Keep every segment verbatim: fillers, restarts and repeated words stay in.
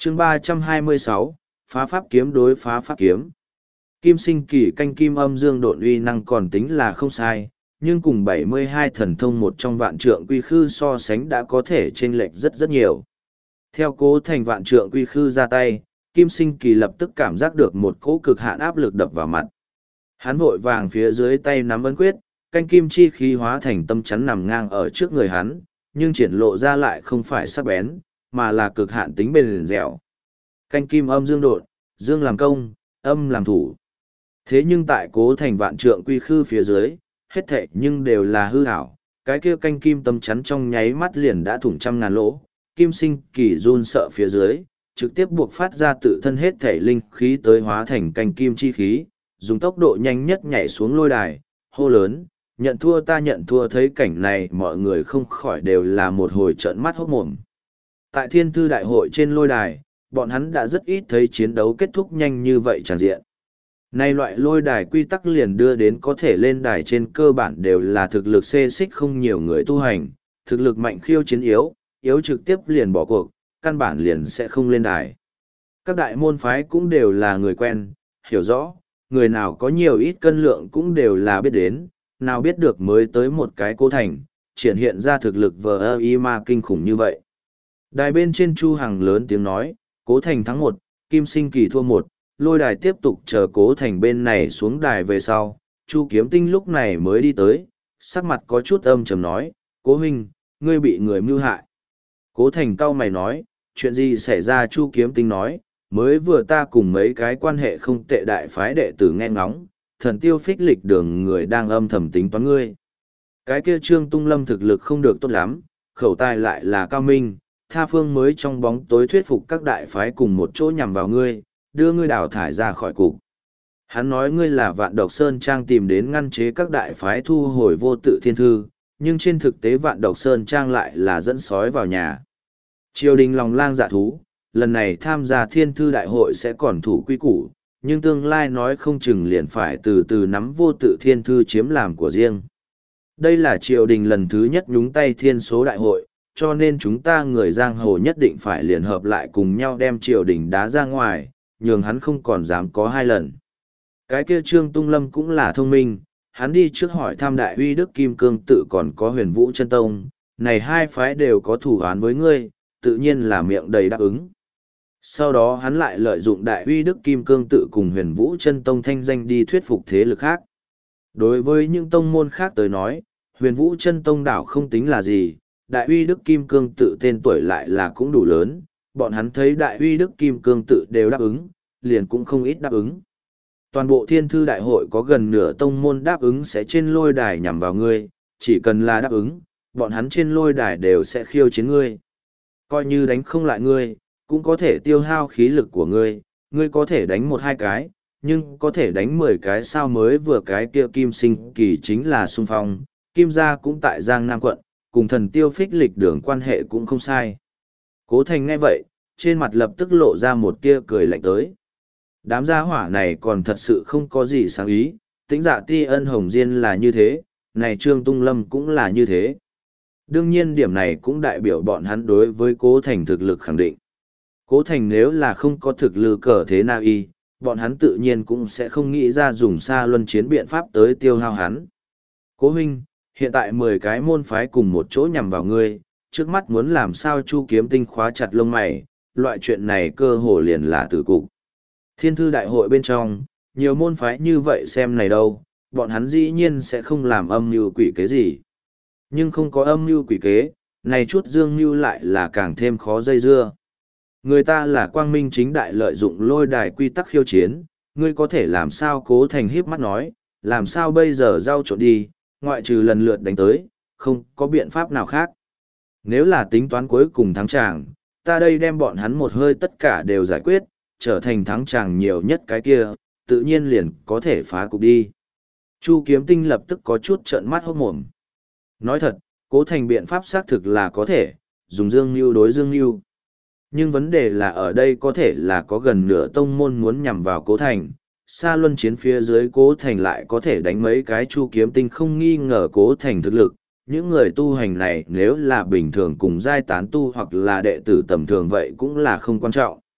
chương ba trăm hai mươi sáu, phá pháp kiếm đối phá pháp kiếm. Kim sinh kỳ canh kim âm dương độn uy năng còn tính là không sai, nhưng cùng bảy mươi hai thần thông một trong vạn trượng quy khư so sánh đã có thể chênh lệch rất rất nhiều. Theo Cố Thành vạn trượng quy khư ra tay, Kim sinh kỳ lập tức cảm giác được một cỗ cực hạn áp lực đập vào mặt. Hắn vội vàng phía dưới tay nắm ấn quyết, canh kim chi khí hóa thành tâm chắn nằm ngang ở trước người hắn, nhưng triển lộ ra lại không phải sắc bén, mà là cực hạn tính bền dẻo. Canh kim âm dương độn, dương làm công, âm làm thủ. Thế nhưng tại Cố Thành vạn trượng quy khư phía dưới, hết thệ nhưng đều là hư ảo, cái kia canh kim tâm chắn trong nháy mắt liền đã thủng trăm ngàn lỗ, Kim sinh kỳ run sợ phía dưới, trực tiếp buộc phát ra tự thân hết thể linh khí tới hóa thành canh kim chi khí, dùng tốc độ nhanh nhất nhảy xuống lôi đài, hô lớn, nhận thua ta nhận thua. Thấy cảnh này mọi người không khỏi đều là một hồi trợn mắt hốt mồm. Tại thiên thư đại hội trên lôi đài, bọn hắn đã rất ít thấy chiến đấu kết thúc nhanh như vậy tràn diện. Nay loại lôi đài quy tắc liền đưa đến có thể lên đài trên cơ bản đều là thực lực xê xích không nhiều người tu hành, thực lực mạnh khiêu chiến yếu, yếu trực tiếp liền bỏ cuộc, căn bản liền sẽ không lên đài. Các đại môn phái cũng đều là người quen, hiểu rõ, người nào có nhiều ít cân lượng cũng đều là biết đến, nào biết được mới tới một cái Cố Thành, triển hiện ra thực lực vờ ơ y ma kinh khủng như vậy. Đài bên trên Chu Hằng lớn tiếng nói, Cố Thành thắng một, Kim sinh kỳ thua một, lôi đài tiếp tục chờ Cố Thành bên này xuống đài về sau. Chu Kiếm Tinh lúc này mới đi tới, sắc mặt có chút âm trầm nói, Cố huynh, ngươi bị người mưu hại. Cố Thành cau mày nói, chuyện gì xảy ra? Chu Kiếm Tinh nói, mới vừa ta cùng mấy cái quan hệ không tệ đại phái đệ tử nghe ngóng, thần tiêu phích lịch đường người đang âm thầm tính toán ngươi. Cái kia Trương Tung Lâm thực lực không được tốt lắm, khẩu tài lại là cao minh, tha phương mới trong bóng tối thuyết phục các đại phái cùng một chỗ nhằm vào ngươi, đưa ngươi đào thải ra khỏi cục. Hắn nói ngươi là Vạn Độc Sơn Trang tìm đến ngăn chế các đại phái thu hồi vô tự thiên thư, nhưng trên thực tế Vạn Độc Sơn Trang lại là dẫn sói vào nhà. Triều đình lòng lang dạ thú, lần này tham gia thiên thư đại hội sẽ còn thủ quy củ, nhưng tương lai nói không chừng liền phải từ từ nắm vô tự thiên thư chiếm làm của riêng. Đây là triều đình lần thứ nhất nhúng tay thiên số đại hội, cho nên chúng ta người giang hồ nhất định phải liên hợp lại cùng nhau đem triều đình đá ra ngoài, nhường hắn không còn dám có hai lần. Cái kia Trương Tung Lâm cũng là thông minh, hắn đi trước hỏi thăm Đại Uy Đức Kim Cương Tự còn có Huyền Vũ Chân Tông, này hai phái đều có thủ án với ngươi, tự nhiên là miệng đầy đáp ứng. Sau đó hắn lại lợi dụng Đại Uy Đức Kim Cương Tự cùng Huyền Vũ Chân Tông thanh danh đi thuyết phục thế lực khác. Đối với những tông môn khác tới nói, Huyền Vũ Chân Tông đảo không tính là gì, Đại Uy Đức Kim Cương Tự tên tuổi lại là cũng đủ lớn, bọn hắn thấy Đại Uy Đức Kim Cương Tự đều đáp ứng, liền cũng không ít đáp ứng. Toàn bộ thiên thư đại hội có gần nửa tông môn đáp ứng sẽ trên lôi đài nhằm vào ngươi, chỉ cần là đáp ứng, bọn hắn trên lôi đài đều sẽ khiêu chiến ngươi. Coi như đánh không lại ngươi, cũng có thể tiêu hao khí lực của ngươi, ngươi có thể đánh một hai cái, nhưng có thể đánh mười cái sao? Mới vừa cái kia Kim sinh kỳ chính là xung phong, Kim gia cũng tại Giang Nam quận, cùng thần tiêu phích lịch đường quan hệ cũng không sai. Cố Thành nghe vậy, trên mặt lập tức lộ ra một tia cười lạnh tới. Đám gia hỏa này còn thật sự không có gì sáng ý, Tĩnh Dạ Ti Ân Hồng Diên là như thế, này Trương Tung Lâm cũng là như thế. Đương nhiên điểm này cũng đại biểu bọn hắn đối với Cố Thành thực lực khẳng định. Cố Thành nếu là không có thực lực cờ thế nào y, bọn hắn tự nhiên cũng sẽ không nghĩ ra dùng xa luân chiến biện pháp tới tiêu hao hắn. Cố huynh, hiện tại mười cái môn phái cùng một chỗ nhằm vào ngươi, trước mắt muốn làm sao? Chu Kiếm Tinh khóa chặt lông mày, loại chuyện này cơ hồ liền là tử cục. Thiên thư đại hội bên trong, nhiều môn phái như vậy xem này đâu, bọn hắn dĩ nhiên sẽ không làm âm mưu quỷ kế gì. Nhưng không có âm mưu quỷ kế, này chút dương mưu lại là càng thêm khó dây dưa. Người ta là quang minh chính đại lợi dụng lôi đài quy tắc khiêu chiến, ngươi có thể làm sao? Cố Thành híp mắt nói, làm sao bây giờ giao trộn đi, ngoại trừ lần lượt đánh tới, không có biện pháp nào khác. Nếu là tính toán cuối cùng thắng chàng, ta đây đem bọn hắn một hơi tất cả đều giải quyết, trở thành thắng chàng nhiều nhất cái kia, tự nhiên liền có thể phá cục đi. Chu Kiếm Tinh lập tức có chút trợn mắt hốt mồm. Nói thật, Cố Thành biện pháp xác thực là có thể, dùng dương mưu đối dương mưu. Nhưng vấn đề là ở đây có thể là có gần nửa tông môn muốn nhằm vào Cố Thành, xa luân chiến phía dưới Cố Thành lại có thể đánh mấy cái. Chu Kiếm Tinh không nghi ngờ Cố Thành thực lực, những người tu hành này nếu là bình thường cùng giai tán tu hoặc là đệ tử tầm thường vậy cũng là không quan trọng.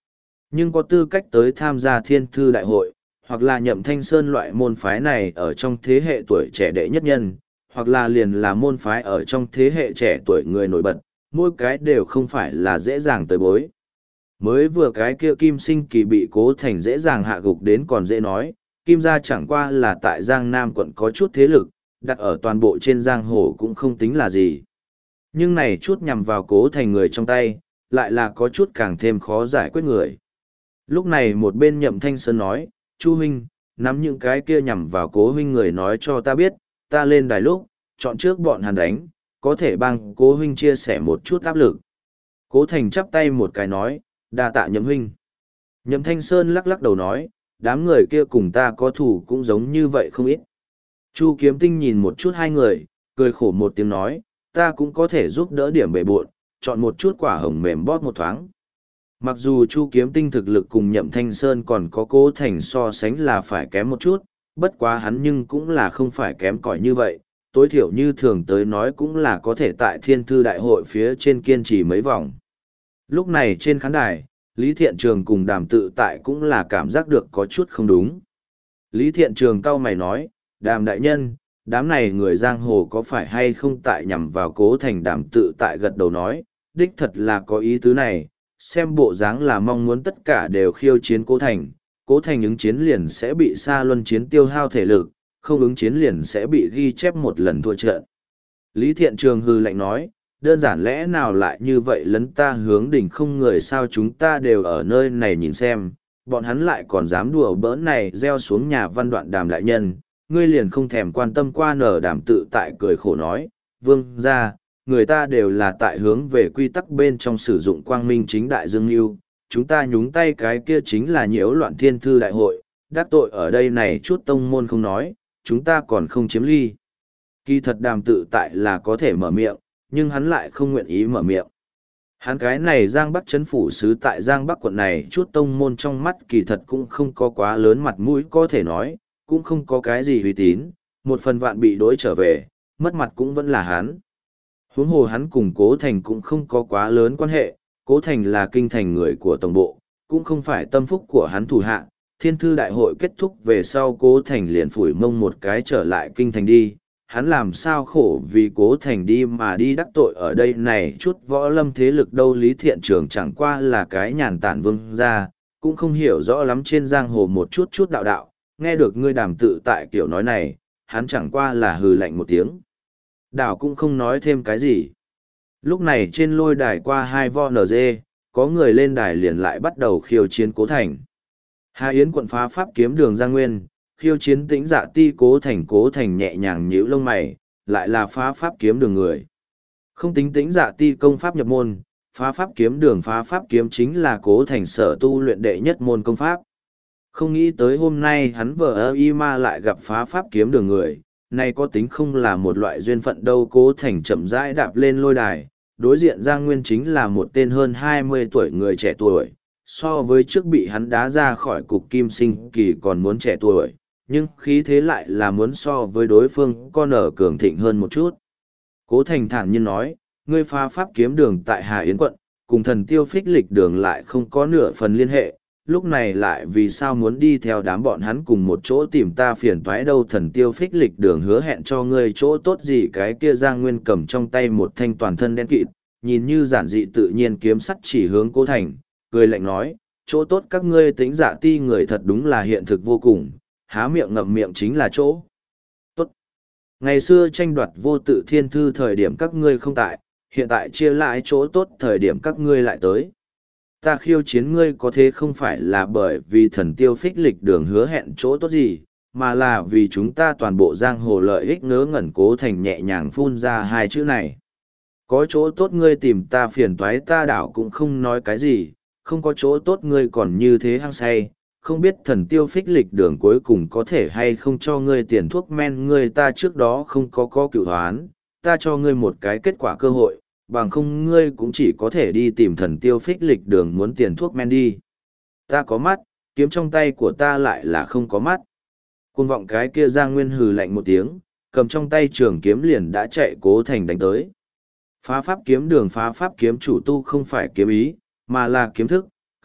Nhưng có tư cách tới tham gia thiên thư đại hội, hoặc là Nhậm Thanh Sơn loại môn phái này ở trong thế hệ tuổi trẻ đệ nhất nhân, hoặc là liền là môn phái ở trong thế hệ trẻ tuổi người nổi bật, mỗi cái đều không phải là dễ dàng tới bối. Mới vừa cái kia Kim Sinh Kỳ bị Cố Thành dễ dàng hạ gục đến còn dễ nói, Kim gia chẳng qua là tại Giang Nam quận có chút thế lực, đặt ở toàn bộ trên giang hồ cũng không tính là gì. Nhưng này chút nhằm vào Cố Thành người trong tay, lại là có chút càng thêm khó giải quyết người. Lúc này một bên Nhậm Thanh Sơn nói, Chu huynh, nắm những cái kia nhằm vào Cố huynh người nói cho ta biết, ta lên đài lúc, chọn trước bọn hắn đánh, có thể bằng Cố huynh chia sẻ một chút áp lực. Cố Thành chắp tay một cái nói, đa tạ Nhậm huynh. Nhậm Thanh Sơn lắc lắc đầu nói, đám người kia cùng ta có thủ cũng giống như vậy không ít. Chu Kiếm Tinh nhìn một chút hai người, cười khổ một tiếng nói, ta cũng có thể giúp đỡ điểm bề buộn, chọn một chút quả hồng mềm bóp một thoáng. Mặc dù Chu Kiếm Tinh thực lực cùng Nhậm Thanh Sơn còn có Cố Thành so sánh là phải kém một chút, bất quá hắn nhưng cũng là không phải kém cỏi như vậy, tối thiểu như thường tới nói cũng là có thể tại Thiên Thư Đại hội phía trên kiên trì mấy vòng. Lúc này trên khán đài, Lý Thiện Trường cùng Đàm Tự Tại cũng là cảm giác được có chút không đúng. Lý Thiện Trường cau mày nói, Đàm đại nhân, đám này người giang hồ có phải hay không tại nhằm vào Cố Thành? Đàm Tự Tại gật đầu nói, đích thật là có ý tứ này, xem bộ dáng là mong muốn tất cả đều khiêu chiến Cố Thành, Cố Thành ứng chiến liền sẽ bị Sa Luân chiến tiêu hao thể lực, không ứng chiến liền sẽ bị ghi chép một lần thua trận. Lý Thiện Trường hừ lạnh nói, đơn giản lẽ nào lại như vậy lấn ta hướng đỉnh không người sao, chúng ta đều ở nơi này nhìn xem, bọn hắn lại còn dám đùa bỡn này gieo xuống nhà Văn Đoạn Đàm đại nhân, ngươi liền không thèm quan tâm qua nở. Đàm Tự Tại cười khổ nói, vương ra, người ta đều là tại hướng về quy tắc bên trong sử dụng quang minh chính đại dương lưu, chúng ta nhúng tay cái kia chính là nhiễu loạn thiên thư đại hội, đắc tội ở đây này chút tông môn không nói, chúng ta còn không chiếm ly. Kỳ thật Đàm Tự Tại là có thể mở miệng, nhưng hắn lại không nguyện ý mở miệng. Hắn cái này Giang Bắc Trấn phủ sứ tại Giang Bắc quận này chút tông môn trong mắt kỳ thật cũng không có quá lớn mặt mũi có thể nói, cũng không có cái gì uy tín, một phần vạn bị đối trở về, mất mặt cũng vẫn là hắn. Huống hồ hắn cùng Cố Thành cũng không có quá lớn quan hệ, Cố Thành là kinh thành người của tổng bộ, cũng không phải tâm phúc của hắn thủ hạ. Thiên thư đại hội kết thúc về sau Cố Thành liền phủi mông một cái trở lại kinh thành đi, hắn làm sao khổ vì Cố Thành đi mà đi đắc tội ở đây này chút võ lâm thế lực đâu. Lý Thiện Trường chẳng qua là cái nhàn tản vương gia, cũng không hiểu rõ lắm trên giang hồ một chút chút đạo đạo, nghe được ngươi Đàm Tự Tại kiểu nói này, hắn chẳng qua là hừ lạnh một tiếng. Đảo cũng không nói thêm cái gì. Lúc này trên lôi đài qua hai vo nờ dê, có người lên đài liền lại bắt đầu khiêu chiến Cố Thành. Hà Yến quận phá pháp kiếm đường Giang Nguyên, khiêu chiến Tĩnh Dạ Ti. Cố Thành Cố Thành nhẹ nhàng nhíu lông mày, lại là phá pháp kiếm đường người. Không tính Tĩnh Dạ Ti công pháp nhập môn, phá pháp kiếm đường phá pháp kiếm chính là Cố Thành sở tu luyện đệ nhất môn công pháp. Không nghĩ tới hôm nay hắn vờ ơ y ma lại gặp phá pháp kiếm đường người, này có tính không là một loại duyên phận đâu. Cố Thành chậm rãi đạp lên lôi đài, đối diện Giang Nguyên chính là một tên hơn hai mươi tuổi người trẻ tuổi, so với trước bị hắn đá ra khỏi cục Kim Sinh Kỳ còn muốn trẻ tuổi, nhưng khí thế lại là muốn so với đối phương con ở cường thịnh hơn một chút. Cố Thành thản nhiên nói, ngươi phá pháp kiếm đường tại Hà Yến quận, cùng Thần Tiêu Phích Lịch đường lại không có nửa phần liên hệ, lúc này lại vì sao muốn đi theo đám bọn hắn cùng một chỗ tìm ta phiền toái đâu? Thần Tiêu Phích Lịch đường hứa hẹn cho ngươi chỗ tốt gì? Cái kia Giang Nguyên cầm trong tay một thanh toàn thân đen kịt, nhìn như giản dị tự nhiên kiếm sắt chỉ hướng Cố Thành, cười lạnh nói, chỗ tốt các ngươi Tĩnh Dạ Ti người thật đúng là hiện thực vô cùng, há miệng ngậm miệng chính là chỗ tốt. Ngày xưa tranh đoạt vô tự thiên thư thời điểm các ngươi không tại, hiện tại chia lại chỗ tốt thời điểm các ngươi lại tới. Ta khiêu chiến ngươi có thế không phải là bởi vì Thần Tiêu Phích Lịch đường hứa hẹn chỗ tốt gì, mà là vì chúng ta toàn bộ giang hồ lợi ích. Ngớ ngẩn. Cố Thành nhẹ nhàng phun ra hai chữ này. Có chỗ tốt ngươi tìm ta phiền toái ta đảo cũng không nói cái gì, không có chỗ tốt ngươi còn như thế hăng say, không biết Thần Tiêu Phích Lịch đường cuối cùng có thể hay không cho ngươi tiền thuốc men. Ngươi ta trước đó không có có cửu hoán, ta cho ngươi một cái kết quả cơ hội, bằng không ngươi cũng chỉ có thể đi tìm Thần Tiêu Phích Lịch đường muốn tiền thuốc men đi. Ta có mắt, kiếm trong tay của ta lại là không có mắt. Cuồng vọng cái kia Giang Nguyên hừ lạnh một tiếng, cầm trong tay trường kiếm liền đã chạy Cố Thành đánh tới. Phá pháp kiếm đường phá pháp kiếm chủ tu không phải kiếm ý, mà là kiếm thức,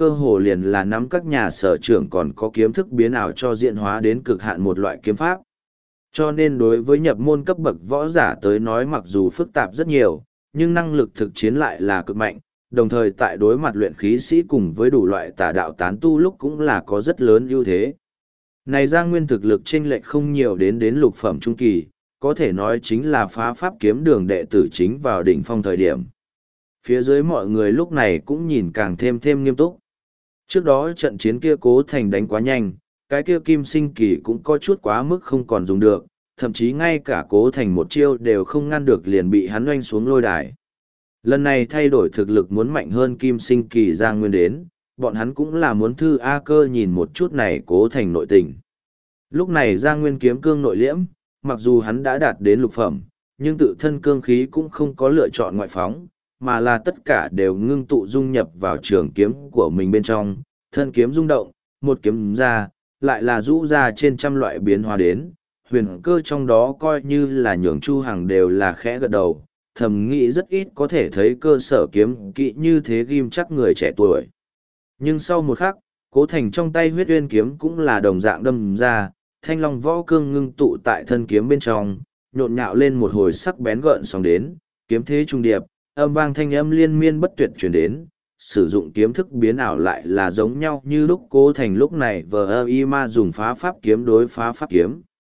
cơ hồ liền là nắm các nhà sở trưởng còn có kiếm thức biến ảo cho diễn hóa đến cực hạn một loại kiếm pháp. Cho nên đối với nhập môn cấp bậc võ giả tới nói mặc dù phức tạp rất nhiều, nhưng năng lực thực chiến lại là cực mạnh, đồng thời tại đối mặt luyện khí sĩ cùng với đủ loại tà đạo tán tu lúc cũng là có rất lớn ưu thế. Này Giang Nguyên thực lực chênh lệch không nhiều đến đến lục phẩm trung kỳ, có thể nói chính là phá pháp kiếm đường đệ tử chính vào đỉnh phong thời điểm. Phía dưới mọi người lúc này cũng nhìn càng thêm thêm nghiêm túc. Trước đó trận chiến kia Cố Thành đánh quá nhanh, cái kia Kim Sinh Kỳ cũng có chút quá mức không còn dùng được, thậm chí ngay cả Cố Thành một chiêu đều không ngăn được liền bị hắn oanh xuống lôi đài. Lần này thay đổi thực lực muốn mạnh hơn Kim Sinh Kỳ Giang Nguyên đến, bọn hắn cũng là muốn thư A Cơ nhìn một chút này Cố Thành nội tình. Lúc này Giang Nguyên kiếm cương nội liễm, mặc dù hắn đã đạt đến lục phẩm, nhưng tự thân cương khí cũng không có lựa chọn ngoại phóng, mà là tất cả đều ngưng tụ dung nhập vào trường kiếm của mình bên trong, thân kiếm rung động, một kiếm ra, lại là rũ ra trên trăm loại biến hóa đến, huyền cơ trong đó coi như là nhường Chu Hằng đều là khẽ gật đầu, thầm nghĩ rất ít có thể thấy cơ sở kiếm kỵ như thế ghim chắc người trẻ tuổi. Nhưng sau một khắc, Cố Thành trong tay huyết uyên kiếm cũng là đồng dạng đâm ra, thanh long võ cương ngưng tụ tại thân kiếm bên trong, nhộn nhạo lên một hồi sắc bén gợn sóng đến, kiếm thế trung điệp, âm vang thanh âm liên miên bất tuyệt truyền đến, sử dụng kiếm thức biến ảo lại là giống nhau như lúc Cố Thành lúc này vờ ơ y ma dùng phá pháp kiếm đối phá pháp kiếm.